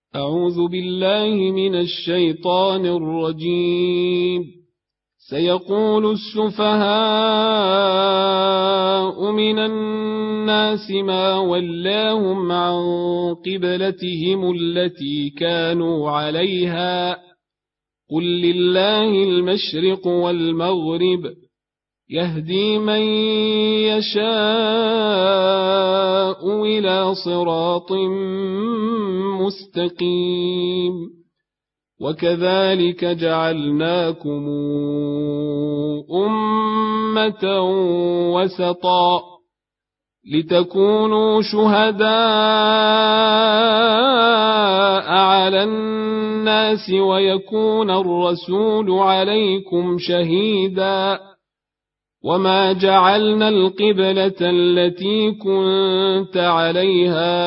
أعوذ بالله من الشيطان الرجيم. سيقول السفهاء من الناس ما ولاهم عن قبلتهم التي كانوا عليها قل لله المشرق والمغرب يهدي من يشاء إلى صراط مستقيم. وكذلك جعلناكم أمة وسطا لتكونوا شهداء على الناس ويكون الرسول عليكم شهيدا. وما جعلنا القبلة التي كنت عليها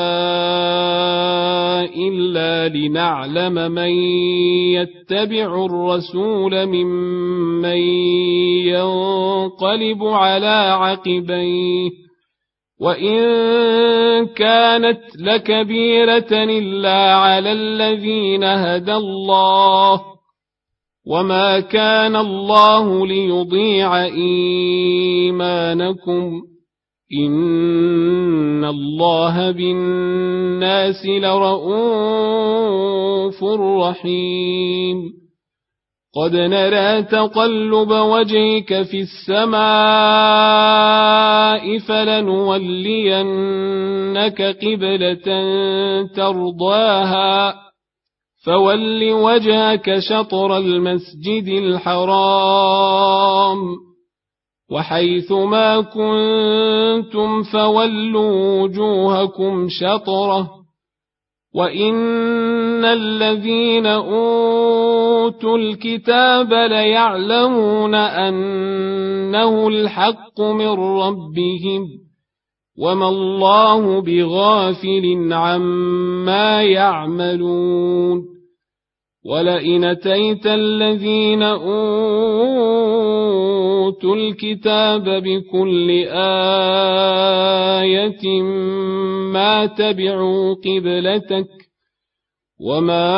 إلا لنعلم من يتبع الرسول ممن ينقلب على عقبيه وإن كانت لكبيرة إلا على الذين هدى الله وما كان الله ليضيع إيمانكم إن الله بالناس لرءوف رحيم. قد نرى تقلب وجهك في السماء فلنولينك قبلة ترضاها فول وجهك شطر المسجد الحرام وحيث ما كنتم فولوا وجوهكم شطره وإن الذين أوتوا الكتاب ليعلمون أنه الحق من ربهم وما الله بغافل عما يعملون. ولئن أتيت الذين أوتوا الكتاب بكل آية ما تبعوا قبلتك وما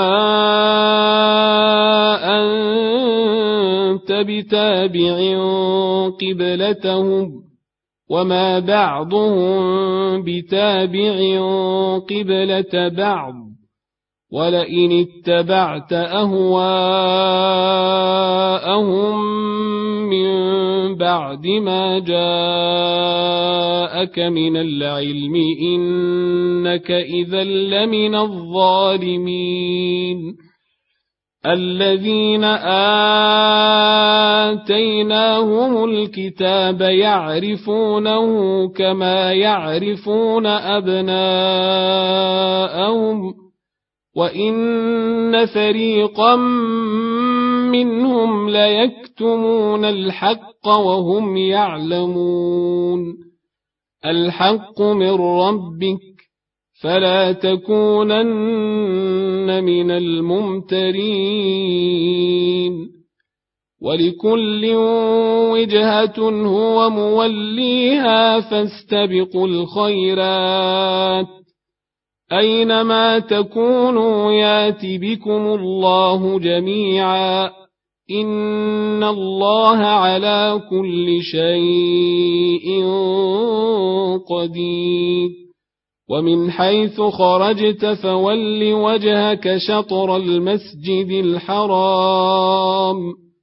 أنت بتابع قبلتهم وما بعضهم بتابع قبلة بعض ولئن اتبعت أهواءهم من بعد ما جاءك من العلم إنك إذا لمن الظالمين. الذين آتيناهم الكتاب يعرفونه كما يعرفون أبناءهم وإن فريقا منهم ليكتمون الحق وهم يعلمون. الحق من ربك فلا تكونن من الممترين. ولكل وجهة هو موليها فاستبقوا الخيرات أينما تكونوا يات بكم الله جميعا إن الله على كل شيء قدير. ومن حيث خرجت فول وجهك شطر المسجد الحرام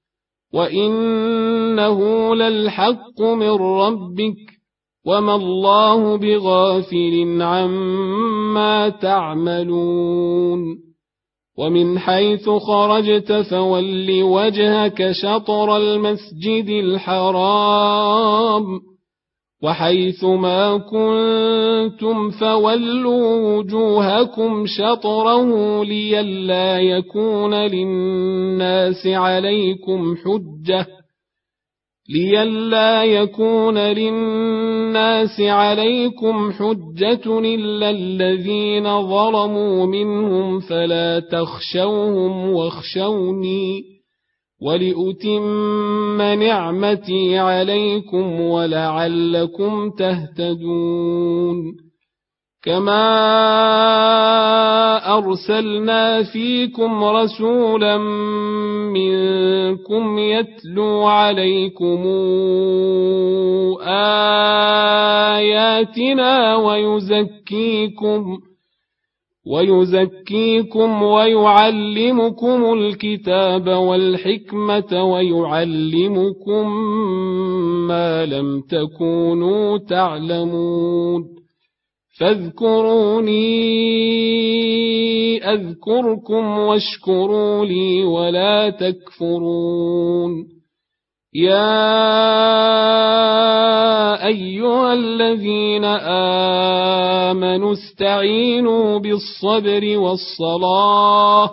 وإنه للحق من ربك وما الله بغافل عما تعملون. ومن حيث خرجت فول وجهك شطر المسجد الحرام وحيث ما كنتم فولوا وجوهكم شطره لئلا يكون للناس عليكم حجة إلا الذين ظلموا منهم فلا تخشوهم واخشوني ولأتم نعمتي عليكم ولعلكم تهتدون. كما أرسلنا فيكم رسولا منكم يتلو عليكم آياتنا ويزكيكم ويعلمكم الكتاب والحكمة ويعلمكم ما لم تكونوا تعلمون فاذكروني أذكركم واشكروا لي ولا تكفرون يا أيها الذين آمنوا استعينوا بالصبر والصلاة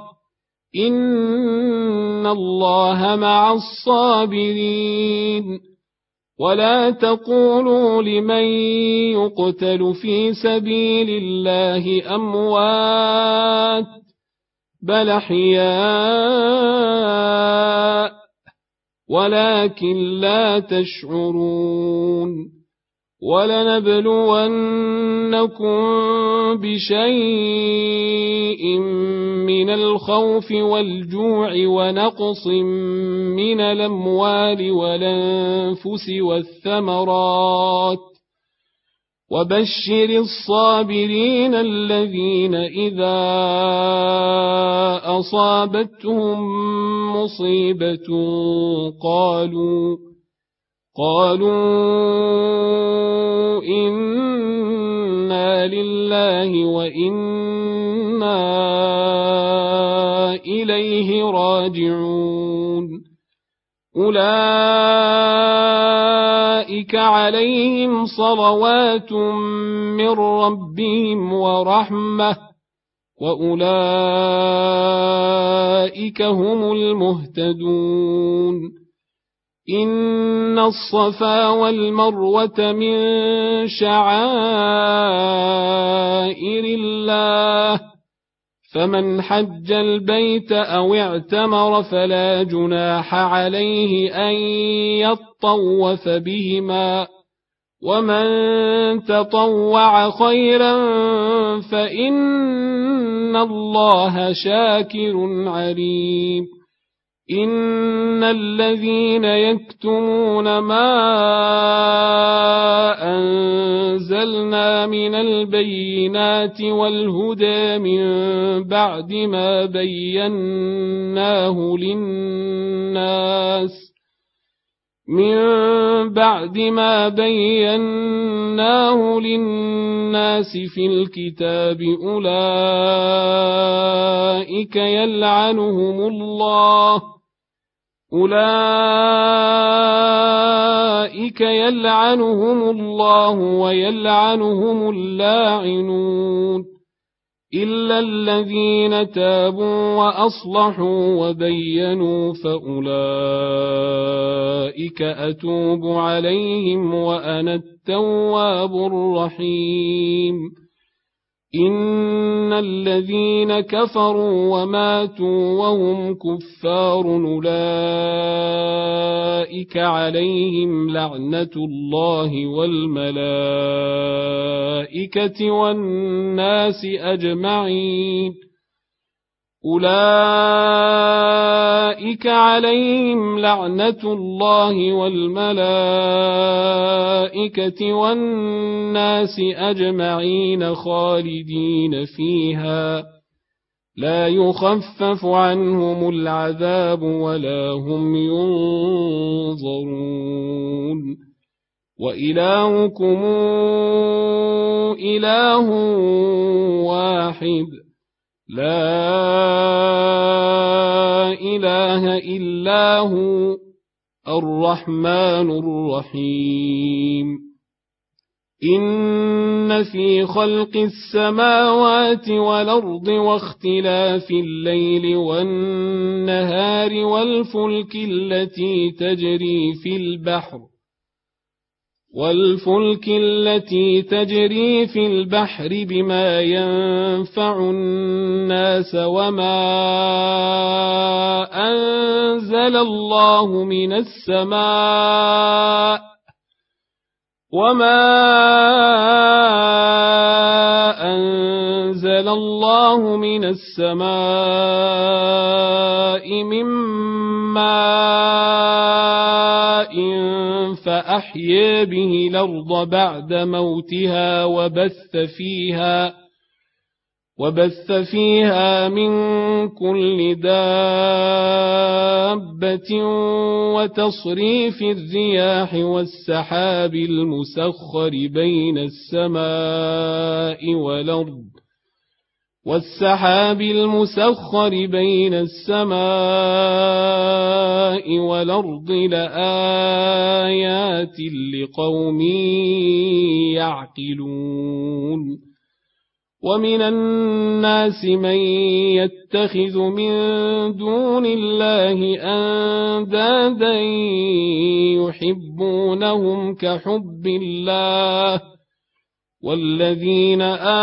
إن الله مع الصابرين ولا تقولوا لمن يقتل في سبيل الله أموات بل أحياء ولكن لا تشعرون ولنبلونكم بشيء من الخوف والجوع ونقص من الأموال والأنفس والثمرات وبشر الصابرين الذين إذا أصابتهم مصيبة قالوا إنا لله وإنا إليه راجعون أولئك عليهم صلوات من ربهم ورحمة وأولئك هم المهتدون إن الصفا والمروة من شعائر الله فمن حج البيت أو اعتمر فلا جناح عليه أن يطوف بهما ومن تطوع خيرا فإن الله شاكر عليم إن الذين يكتمون ما أنزلنا من البينات والهدى من بعد ما بيناه للناس في الكتاب أولئك يلعنهم الله ويلعنهم اللاعنون إلا الذين تابوا وأصلحوا وبينوا فأولئك أتوب عليهم وأنا التواب الرحيم إن الذين كفروا وماتوا وهم كفار أولئك عليهم لعنة الله والملائكة والناس أجمعين أولئك عليهم لعنة الله والملائكة والناس أجمعين خالدين فيها لا يخفف عنهم العذاب ولا هم ينظرون وإلهكم إله واحد لا إله إلا هو الرحمن الرحيم إن في خلق السماوات والأرض واختلاف الليل والنهار والفلك التي تجري في البحر بما ينفع الناس وما أنزل الله من السماء وما أنزل الله من السماء من ماء فأحيا به الأرض بعد موتها وبث فيها من كل دابة وتصريف الرياح والسحاب المسخر بين السماء والأرض لآيات لقوم يعقلون ومن الناس من يتخذ من دون الله أندادا يحبونهم كحب الله والذين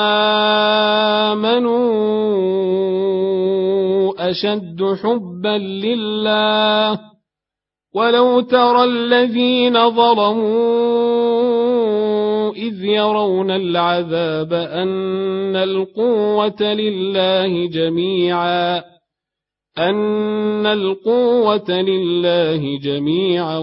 آمنوا أشد حبا لله ولو ترى الذين ظلموا إذ يرون العذاب أن القوة لله جميعا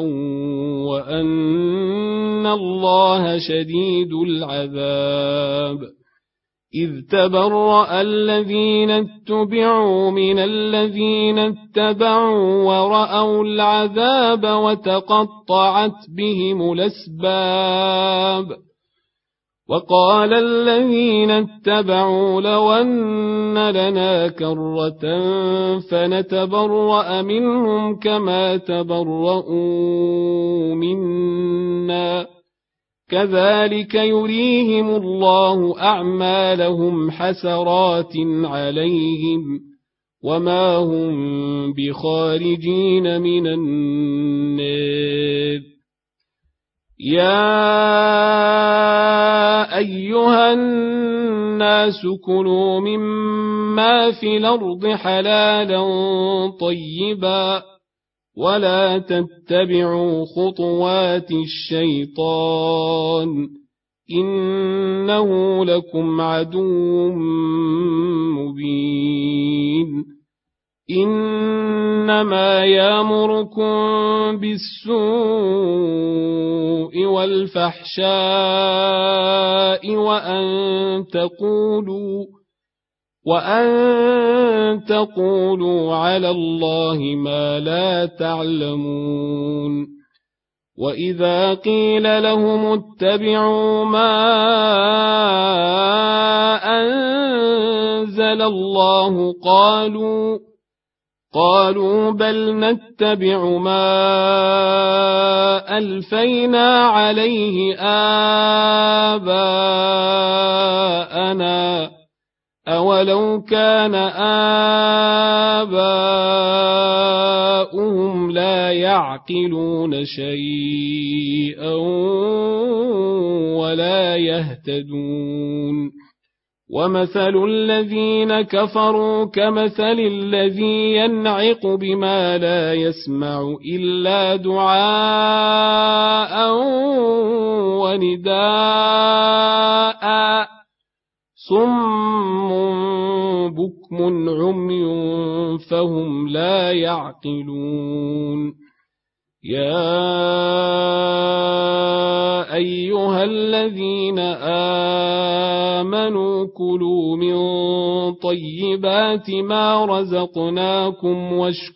وأن الله شديد العذاب إذ تبرأ الذين اتبعوا من الذين اتبعوا ورأوا العذاب وتقطعت بهم الأسباب وقال الذين اتبعوا لو أن لنا كرة فنتبرأ منهم كما تبرؤوا منا كذلك يريهم الله أعمالهم حسرات عليهم وما هم بخارجين من النار يا أيها الناس كلوا مما في الأرض حلالا طيبا ولا تتبعوا خطوات الشيطان إنه لكم عدو مبين إنما يأمركم بالسوء والفحشاء وأن تقولوا على الله ما لا تعلمون وإذا قيل لهم اتبعوا ما أنزل الله قالوا بل نتبع ما ألفينا عليه آباءنا أولو كان آباؤهم لا يعقلون شيئا ولا يهتدون ومثل الذين كفروا كمثل الذي ينعق بما لا يسمع إلا دعاء ونداء صم بكم عمي فهم لا يعقلون يا أيها الذين آمنوا كلوا من طيبات ما رزقناكم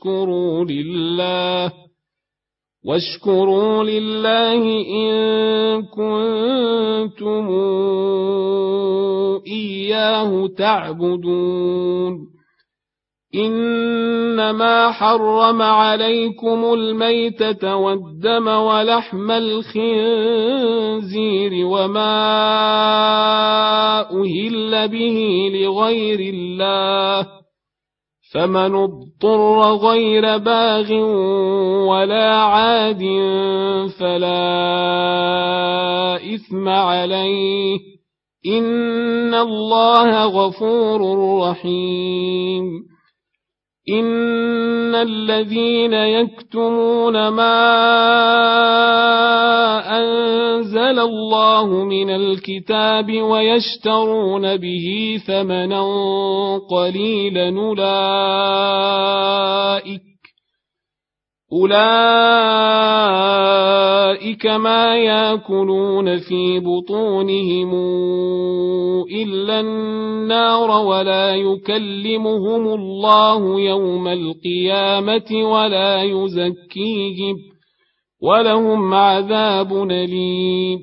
واشكروا لله إن كنتم إياه تعبدون إنما حرم عليكم الميتة والدم ولحم الخنزير وما أهل به لغير الله فمن اضطر غير باغ ولا عاد فلا إثم عليه إن الله غفور رحيم إن الذين يكتمون ما أنزل الله من الكتاب ويشترون به ثمنا قليلا أولئك ما يأكلون في بطونهم إلا النار ولا يكلمهم الله يوم القيامة ولا يزكيهم ولهم عذاب أليم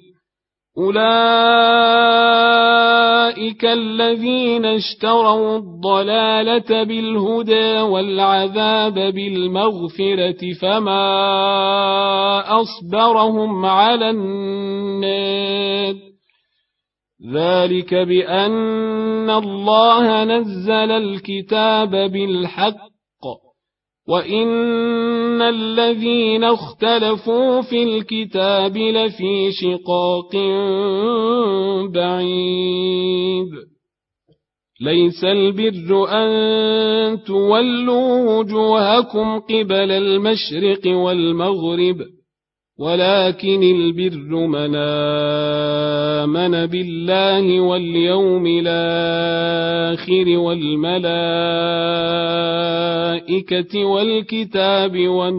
أولئك الذين اشتروا الضلالة بالهدى والعذاب بالمغفرة فما أصبرهم على النار ذلك بأن الله نزل الكتاب بالحق وإن الذين اختلفوا في الكتاب لفي شقاق بعيد ليس البر أن تولوا وجوهكم قبل المشرق والمغرب ولكن البر من آمن بالله واليوم الآخر والملائكة والكتاب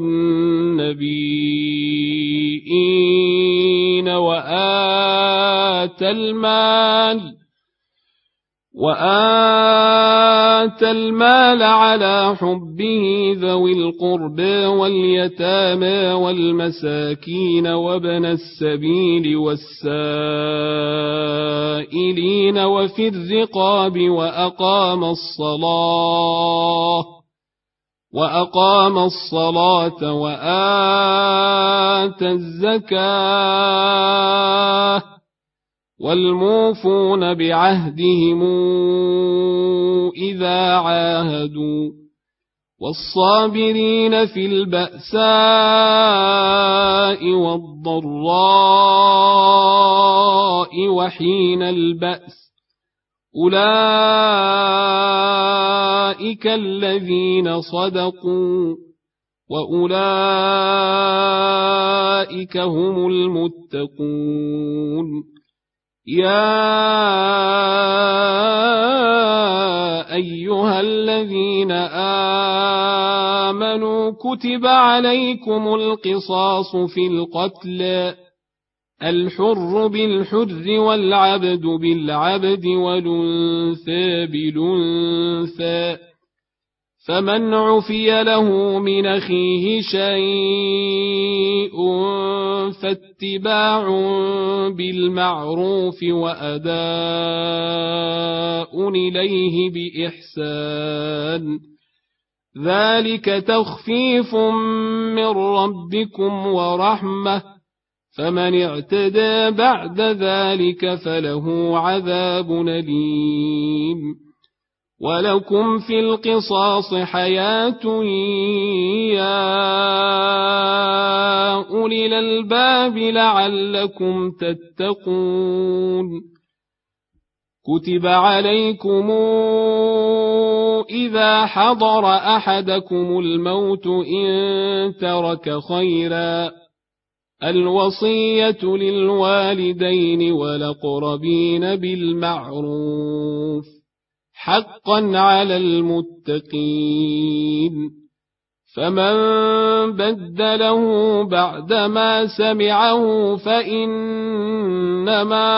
والنبيين وآتى المال على حبه ذوي القربى واليتامى والمساكين وابن السبيل والسائلين وفي الرقاب وأقام الصلاة وآتى الزكاة والموفون بعهدهم إذا عاهدوا والصابرين في البأساء والضراء وحين البأس أولئك الذين صدقوا وأولئك هم المتقون يا أيها الذين آمنوا كتب عليكم القصاص في القتلى الحر بالحر والعبد بالعبد والأنثى بالأنثى فمن عفي له من أخيه شيء فاتباع بالمعروف وأداء إليه بإحسان ذلك تخفيف من ربكم ورحمة فمن اعتدى بعد ذلك فله عذاب أليم ولكم في القصاص حياة يا أولي الألباب لعلكم تتقون كتب عليكم إذا حضر أحدكم الموت إن ترك خيرا الوصية للوالدين والأقربين بالمعروف حقا على المتقين فمن بدله بعدما سمعه فإنما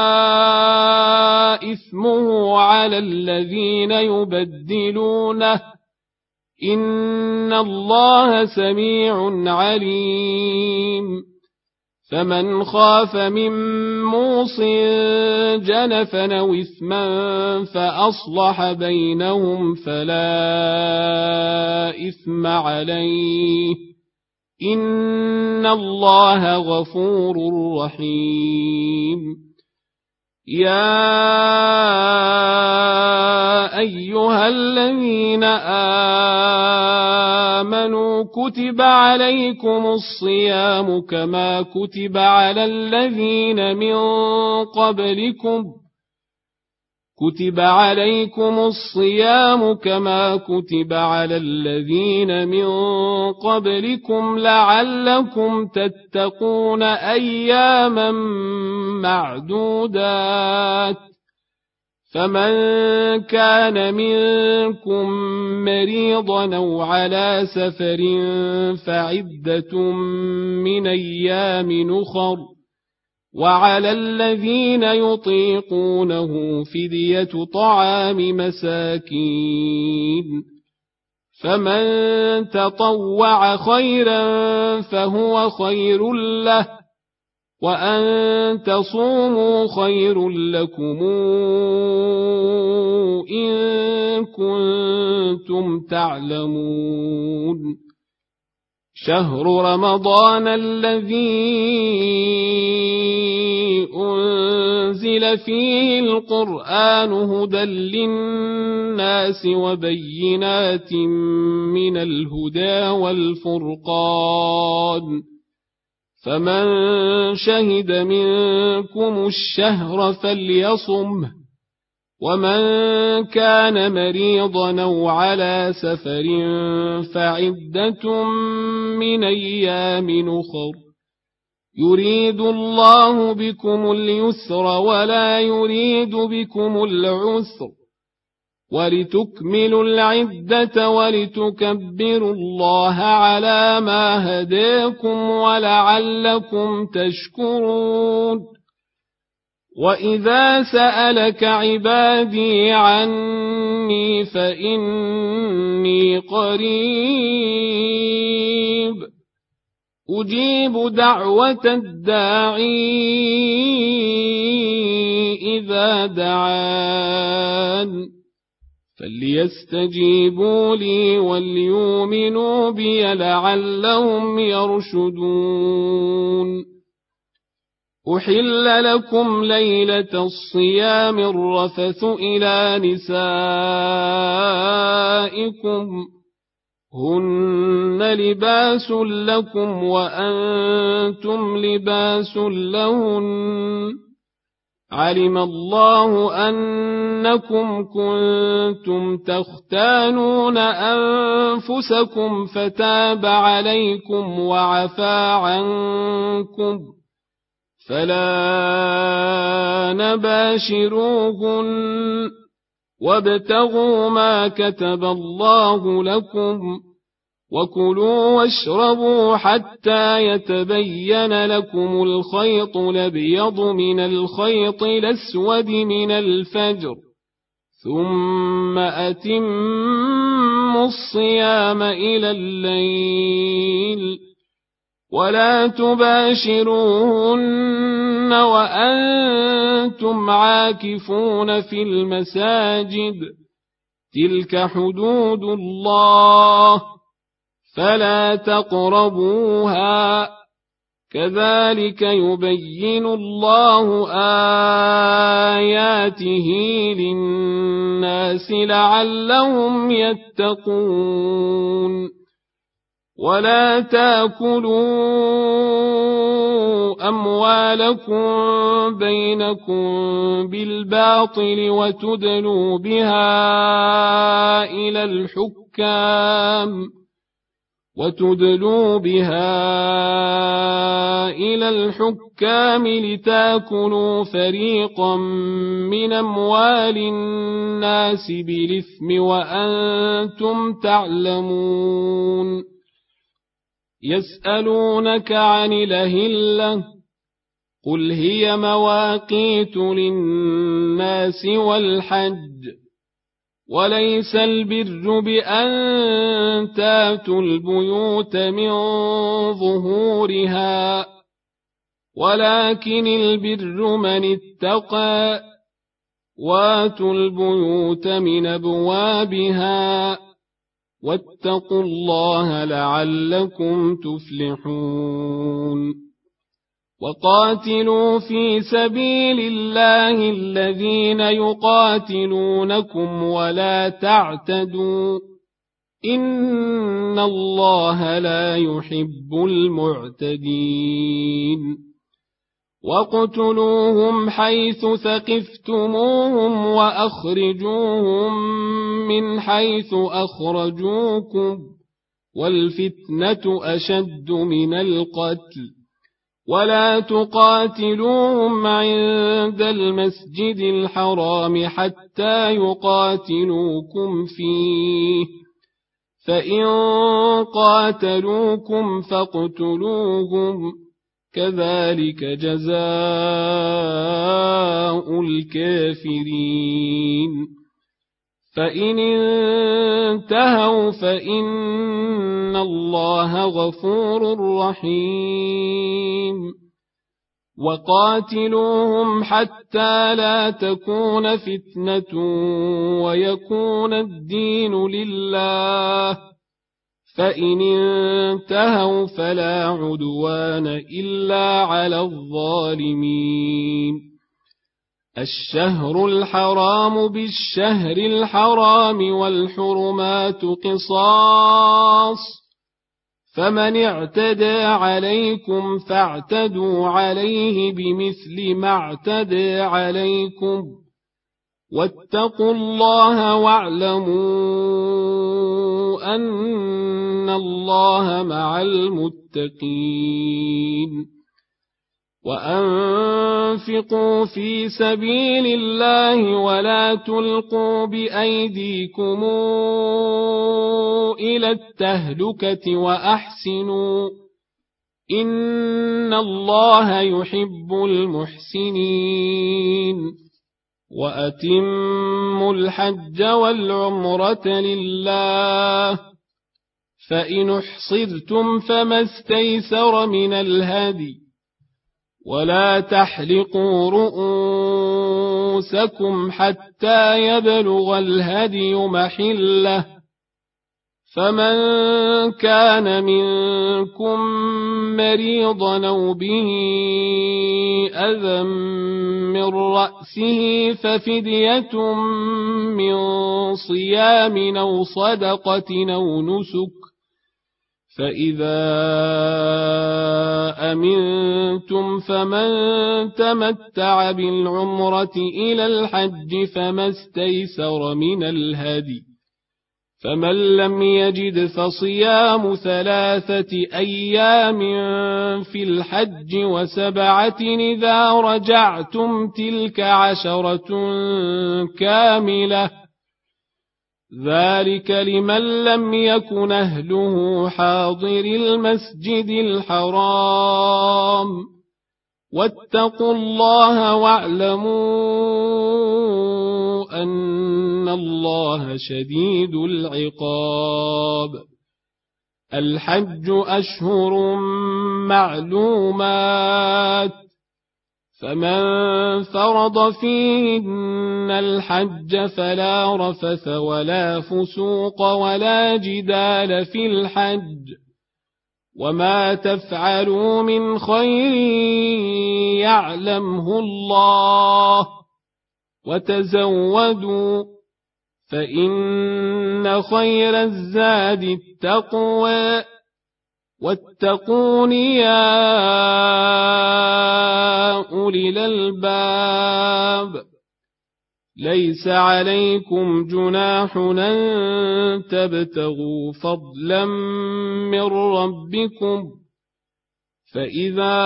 إثمه على الذين يبدلونه إن الله سميع عليم فمن خاف من موص جنفا أو إثما فأصلح بينهم فلا إثم عليه إن الله غفور رحيم يا أيها الذين آمنوا كتب عليكم الصيام كما كتب على الذين من قبلكم كتب عليكم الصيام كما كتب على الذين من قبلكم لعلكم تتقون أياما معدودات فمن كان منكم مريضا أو على سفر فعدة من أيام أخر وعلى الذين يطيقونه فدية طعام مساكين فمن تطوع خيرا فهو خير له وأن تصوموا خير لكم إن كنتم تعلمون شهر رمضان الذي أنزل فيه القرآن هدى للناس وبينات من الهدى والفرقان فمن شهد منكم الشهر فليصمه ومن كان مريضا أو على سفر فعدة من أيام أخر يريد الله بكم اليسر ولا يريد بكم العسر ولتكملوا العدة ولتكبروا الله على ما هداكم ولعلكم تشكرون وإذا سألك عبادي عني فإني قريب أجيب دعوة الداعي إذا دعان فليستجيبوا لي وليؤمنوا بي لعلهم يرشدون أحل لكم ليلة الصيام الرفث إلى نسائكم هن لباس لكم وأنتم لباس لهن علم الله أنكم كنتم تختانون أنفسكم فتاب عليكم وعفى عنكم فلا نباشروهن وابتغوا ما كتب الله لكم وكلوا واشربوا حتى يتبين لكم الخيط الأبيض من الخيط الأسود من الفجر ثم أتموا الصيام إلى الليل ولا تباشروهن وأنتم عاكفون في المساجد تلك حدود الله فلا تقربوها كذلك يبين الله آياته للناس لعلهم يتقون ولا تاكلوا أموالكم بينكم بالباطل وتدلوا بها إلى الحكام لتاكلوا فريقا من أموال الناس بالإثم وأنتم تعلمون يسألونك عن الأهلة قل هي مواقيت للناس والحج وليس البر بأن تاتوا البيوت من ظهورها ولكن البر من اتقى واتوا البيوت من أبوابها واتقوا الله لعلكم تفلحون وقاتلوا في سبيل الله الذين يقاتلونكم ولا تعتدوا إن الله لا يحب المعتدين واقتلوهم حيث ثقفتموهم وأخرجوهم من حيث أخرجوكم والفتنة أشد من القتل ولا تقاتلوهم عند المسجد الحرام حتى يقاتلوكم فيه فإن قاتلوكم فاقتلوهم كذلك جزاء الكافرين فإن انتهوا فإن الله غفور رحيم وقاتلوهم حتى لا تكون فتنة ويكون الدين لله فإن انتهوا فلا عدوان إلا على الظالمين الشهر الحرام بالشهر الحرام والحرمات قصاص فمن اعتدى عليكم فاعتدوا عليه بمثل ما اعتدى عليكم واتقوا الله واعلموا أن الله مع المتقين وأنفقوا في سبيل الله ولا تلقوا بأيديكم إلى التهلكة وأحسنوا إن الله يحب المحسنين وأتموا الحج والعمرة لله فإن احصرتم فما استيسر من الهدي ولا تحلقوا رؤوسكم حتى يبلغ الهدي محله فمن كان منكم مريضا أو به أذى من رأسه ففدية من صيام أو صدقة أو نسك فإذا أمنتم فمن تمتع بالعمرة إلى الحج فما استيسر من الهدي فمن لم يجد فصيام 3 أيام في الحج و7 إذا رجعتم تلك 10 كاملة ذلك لمن لم يكن أهله حاضر المسجد الحرام واتقوا الله واعلموا أن الله شديد العقاب الحج أشهر معلومات فمن فرض فيهن الحج فلا رفث ولا فسوق ولا جدال في الحج وما تفعلوا من خير يعلمه الله وتزودوا فإن خير الزاد التقوى واتقون يا أولي الألباب ليس عليكم جناح أن تبتغوا فضلا من ربكم فإذا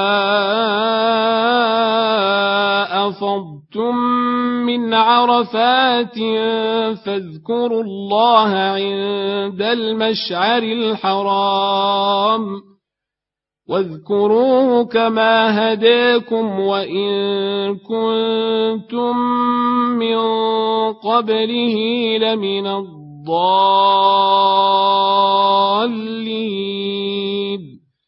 أفضتم من عرفات فاذكروا الله عند المشعر الحرام واذكروه كما هداكم وإن كنتم من قبله لمن الضالين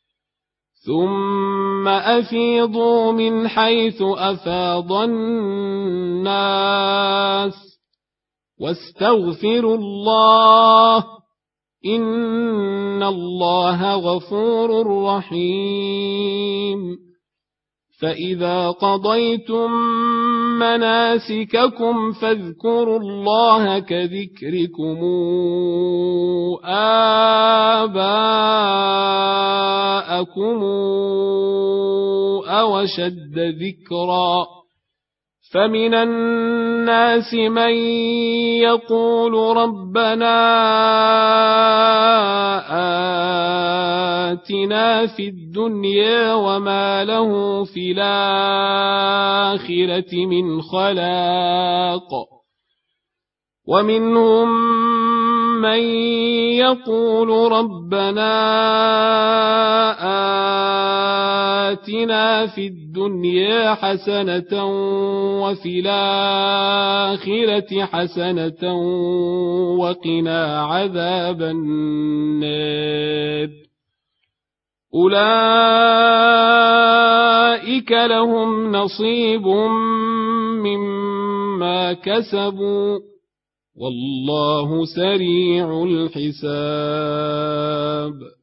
ثم أفيضوا من حيث أفاض الناس واستغفروا الله إن الله غفور رحيم فإذا قضيتم مناسككم فاذكروا الله كذكركم آباءكم أو وشد ذكرا فمن الناس من يقول ربنا آتنا في الدنيا وما له في الآخرة من خلاق ومنهم من يقول ربنا آتنا في الدنيا حسنة وفي الآخرة حسنة وقنا عذاب النار أولئك لهم نصيب مما كسبوا والله سريع الحساب